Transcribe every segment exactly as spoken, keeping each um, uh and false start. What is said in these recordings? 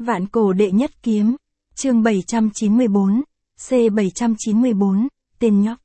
Vạn cổ đệ nhất kiếm. Chương bảy trăm chín mươi bốn, C bảy trăm chín mươi bốn, tên nhóc.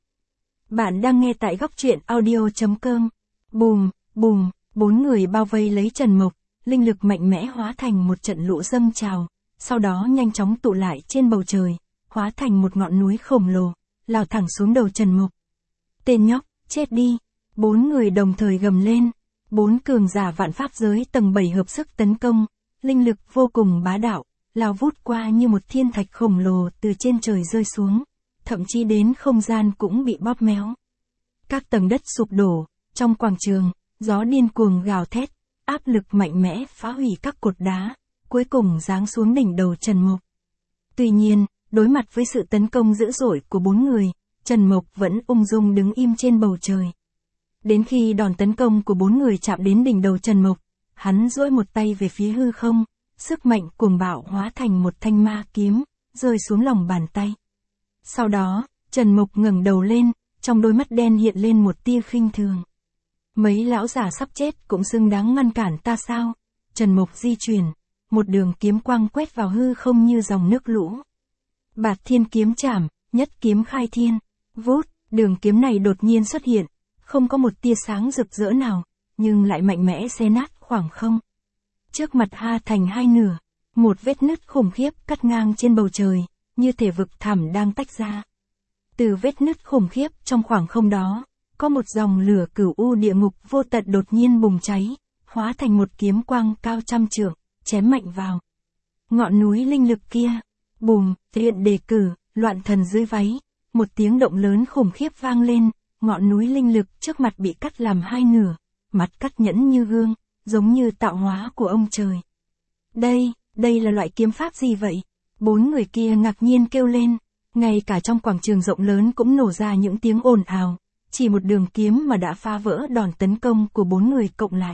Bạn đang nghe tại góc truyện audio chấm com. Bùm, bùm, bốn người bao vây lấy Trần Mộc, linh lực mạnh mẽ hóa thành một trận lũ dâng trào, sau đó nhanh chóng tụ lại trên bầu trời, hóa thành một ngọn núi khổng lồ, lao thẳng xuống đầu Trần Mộc. Tên nhóc, chết đi. Bốn người đồng thời gầm lên. Bốn cường giả vạn pháp giới tầng bảy hợp sức tấn công, linh lực vô cùng bá đạo, lao vút qua như một thiên thạch khổng lồ từ trên trời rơi xuống, thậm chí đến không gian cũng bị bóp méo. Các tầng đất sụp đổ, trong quảng trường, gió điên cuồng gào thét, áp lực mạnh mẽ phá hủy các cột đá, cuối cùng giáng xuống đỉnh đầu Trần Mộc. Tuy nhiên, đối mặt với sự tấn công dữ dội của bốn người, Trần Mộc vẫn ung dung đứng im trên bầu trời. Đến khi đòn tấn công của bốn người chạm đến đỉnh đầu Trần Mộc, hắn duỗi một tay về phía hư không, sức mạnh cuồng bạo hóa thành một thanh ma kiếm, rơi xuống lòng bàn tay. Sau đó, Trần Mộc ngẩng đầu lên, trong đôi mắt đen hiện lên một tia khinh thường. Mấy lão già sắp chết cũng xứng đáng ngăn cản ta sao? Trần Mộc di chuyển, một đường kiếm quang quét vào hư không như dòng nước lũ. Bạt thiên kiếm chảm, nhất kiếm khai thiên. Vút, đường kiếm này đột nhiên xuất hiện, không có một tia sáng rực rỡ nào, nhưng lại mạnh mẽ xé nát khoảng không. Trước mặt ha thành hai nửa, một vết nứt khủng khiếp cắt ngang trên bầu trời, như thể vực thẳm đang tách ra. Từ vết nứt khủng khiếp trong khoảng không đó, có một dòng lửa cửu u địa ngục vô tận đột nhiên bùng cháy, hóa thành một kiếm quang cao trăm trượng, chém mạnh vào ngọn núi linh lực kia. Bùm, luyện đề cử, loạn thần dưới váy, một tiếng động lớn khủng khiếp vang lên, ngọn núi linh lực trước mặt bị cắt làm hai nửa, mặt cắt nhẫn như gương, giống như tạo hóa của ông trời. Đây, đây là loại kiếm pháp gì vậy? Bốn người kia ngạc nhiên kêu lên, ngay cả trong quảng trường rộng lớn cũng nổ ra những tiếng ồn ào, chỉ một đường kiếm mà đã phá vỡ đòn tấn công của bốn người cộng lại.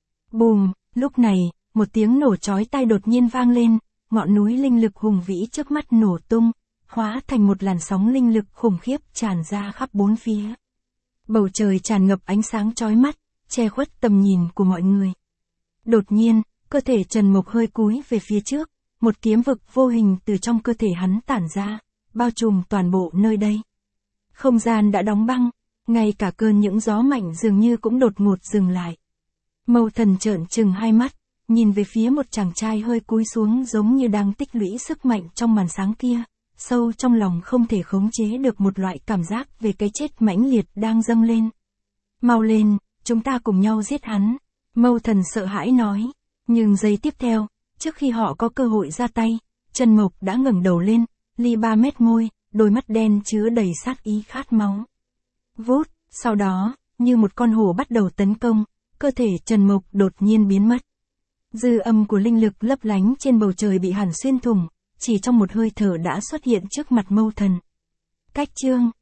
Bùm, lúc này, một tiếng nổ chói tai đột nhiên vang lên, ngọn núi linh lực hùng vĩ trước mắt nổ tung, hóa thành một làn sóng linh lực khủng khiếp tràn ra khắp bốn phía. Bầu trời tràn ngập ánh sáng chói mắt, che khuất tầm nhìn của mọi người. Đột nhiên, cơ thể Trần Mộc hơi cúi về phía trước, một kiếm vực vô hình từ trong cơ thể hắn tản ra, bao trùm toàn bộ nơi đây. Không gian đã đóng băng, ngay cả cơn những gió mạnh dường như cũng đột ngột dừng lại. Mâu Thần trợn trừng hai mắt, nhìn về phía một chàng trai hơi cúi xuống giống như đang tích lũy sức mạnh trong màn sáng kia, sâu trong lòng không thể khống chế được một loại cảm giác về cái chết mãnh liệt đang dâng lên. Mau lên, chúng ta cùng nhau giết hắn. Mâu Thần sợ hãi nói, nhưng giây tiếp theo, trước khi họ có cơ hội ra tay, Trần Mộc đã ngẩng đầu lên, li ba mét môi, đôi mắt đen chứa đầy sát ý khát máu. Vút, sau đó, như một con hổ bắt đầu tấn công, cơ thể Trần Mộc đột nhiên biến mất. Dư âm của linh lực lấp lánh trên bầu trời bị hàn xuyên thủng, chỉ trong một hơi thở đã xuất hiện trước mặt Mâu Thần. Cách chương.